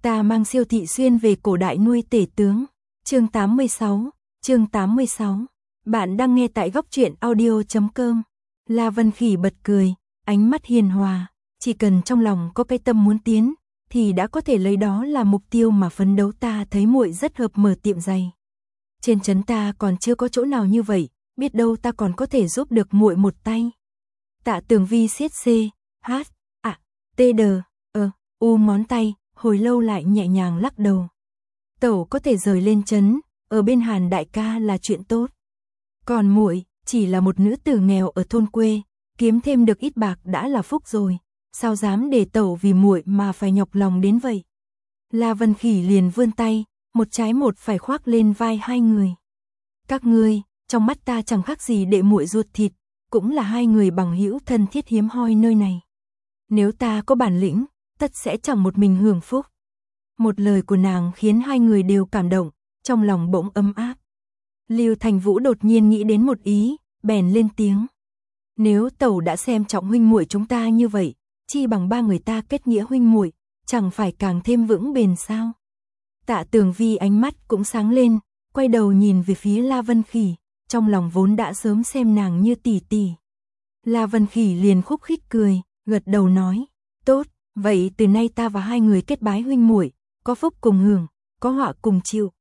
Ta mang Siêu Thị Xuyên về cổ đại nuôi tể tướng. Chương 86. Bạn đang nghe tại góc truyện audio.com. La Vân Khỉ bật cười, ánh mắt hiền hòa, chỉ cần trong lòng có cái tâm muốn tiến thì đã có thể lấy đó là mục tiêu mà phấn đấu. Ta thấy muội rất hợp mở tiệm giày. Trên trấn ta còn chưa có chỗ nào như vậy, biết đâu ta còn có thể giúp được muội một tay. Tạ Tường Vi siết C, H, A, T D, U ngón tay, hồi lâu lại nhẹ nhàng lắc đầu. Tẩu có thể rời lên trấn, ở bên Hàn đại ca là chuyện tốt. Còn muội chỉ là một nữ tử nghèo ở thôn quê, kiếm thêm được ít bạc đã là phúc rồi, sao dám để tẩu vì muội mà phải nhọc lòng đến vậy. La Vân Khỉ liền vươn tay, một trái một phải khoác lên vai hai người. Các ngươi, trong mắt ta chẳng khác gì đệ muội ruột thịt, cũng là hai người bằng hữu thân thiết hiếm hoi nơi này. Nếu ta có bản lĩnh, tất sẽ chẳng một mình hưởng phúc. Một lời của nàng khiến hai người đều cảm động, trong lòng bỗng ấm áp. Lưu Thành Vũ đột nhiên nghĩ đến một ý, bèn lên tiếng. Nếu tẩu đã xem trọng huynh muội chúng ta như vậy, chi bằng ba người ta kết nghĩa huynh muội, chẳng phải càng thêm vững bền sao? Tạ Tường Vi ánh mắt cũng sáng lên, quay đầu nhìn về phía La Vân Khỉ, trong lòng vốn đã sớm xem nàng như tỷ tỷ. La Vân Khỉ liền khúc khích cười, gật đầu nói, tốt, vậy từ nay ta và hai người kết bái huynh muội, có phúc cùng hưởng, có họa cùng chịu.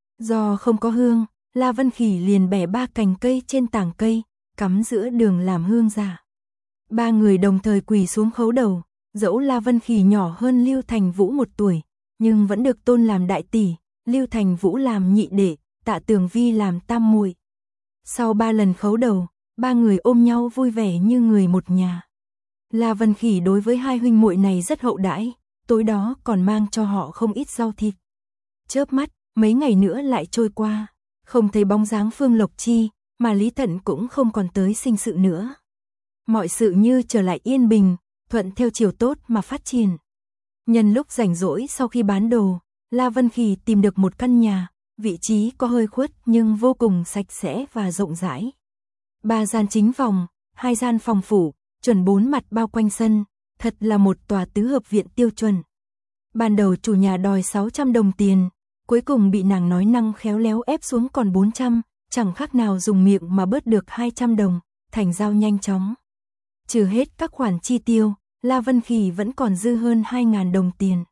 Do không có hương, La Vân Khỉ liền bẻ ba cành cây trên tảng cây, cắm giữa đường làm hương giả. Ba người đồng thời quỳ xuống khấu đầu, dẫu La Vân Khỉ nhỏ hơn Lưu Thành Vũ 1 tuổi, nhưng vẫn được tôn làm đại tỷ, Lưu Thành Vũ làm nhị đệ, Tạ Tường Vi làm tam muội. Sau 3 lần khấu đầu, ba người ôm nhau vui vẻ như người một nhà. La Vân Khỉ đối với hai huynh muội này rất hậu đãi, tối đó còn mang cho họ không ít rau thịt. Chớp mắt, mấy ngày nữa lại trôi qua, không thấy bóng dáng Phương Lộc Chi, mà Lý Thận cũng không còn tới sinh sự nữa. Mọi sự như trở lại yên bình, thuận theo chiều tốt mà phát triển. Nhân lúc rảnh rỗi sau khi bán đồ, La Vân Khỉ tìm được một căn nhà, vị trí có hơi khuất nhưng vô cùng sạch sẽ và rộng rãi. 3 gian chính phòng, 2 gian phòng phủ, chuẩn 4 mặt bao quanh sân, thật là một tòa tứ hợp viện tiêu chuẩn. Ban đầu chủ nhà đòi 600 đồng tiền, cuối cùng bị nàng nói năng khéo léo ép xuống còn 400, chẳng khác nào dùng miệng mà bớt được 200 đồng, thành giao nhanh chóng. Trừ hết các khoản chi tiêu, La Vân Khỉ vẫn còn dư hơn 2.000 đồng tiền.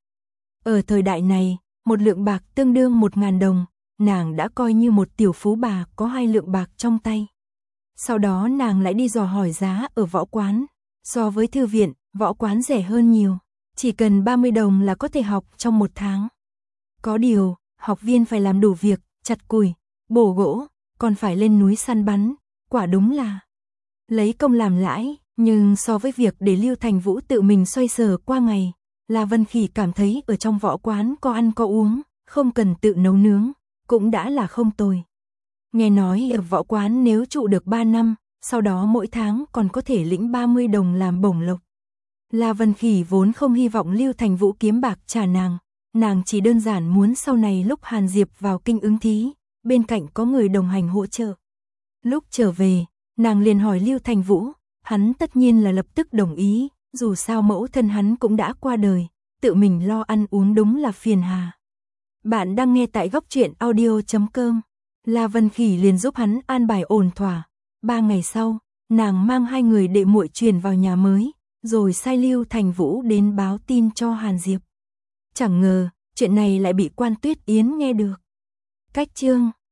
Ở thời đại này, một lượng bạc tương đương 1.000 đồng, nàng đã coi như một tiểu phú bà có 2 lượng bạc trong tay. Sau đó nàng lại đi dò hỏi giá ở võ quán. So với thư viện, võ quán rẻ hơn nhiều, chỉ cần 30 đồng là có thể học trong 1 tháng. Có điều, học viên phải làm đủ việc, chặt củi, bổ gỗ, còn phải lên núi săn bắn, quả đúng là lấy công làm lãi, nhưng so với việc để Lưu Thành Vũ tự mình xoay sở qua ngày, La Vân Khỉ cảm thấy ở trong võ quán có ăn có uống, không cần tự nấu nướng, cũng đã là không tồi. Nghe nói ở võ quán nếu trụ được 3 năm, sau đó mỗi tháng còn có thể lĩnh 30 đồng làm bổng lộc. La Vân Khỉ vốn không hy vọng Lưu Thành Vũ kiếm bạc trả nàng chỉ đơn giản muốn sau này lúc Hàn Diệp vào kinh ứng thí, bên cạnh có người đồng hành hỗ trợ. Lúc trở về, nàng liền hỏi Lưu Thành Vũ, hắn tất nhiên là lập tức đồng ý, dù sao mẫu thân hắn cũng đã qua đời, tự mình lo ăn uống đúng là phiền hà. Bạn đang nghe tại góc truyện audio.com. La Vân Khỉ liền giúp hắn an bài ổn thỏa. 3 ngày sau, nàng mang hai người đệ muội chuyển vào nhà mới, rồi sai Lưu Thành Vũ đến báo tin cho Hàn Diệp. Chẳng ngờ, chuyện này lại bị Quan Tuyết Yến nghe được. Cách chương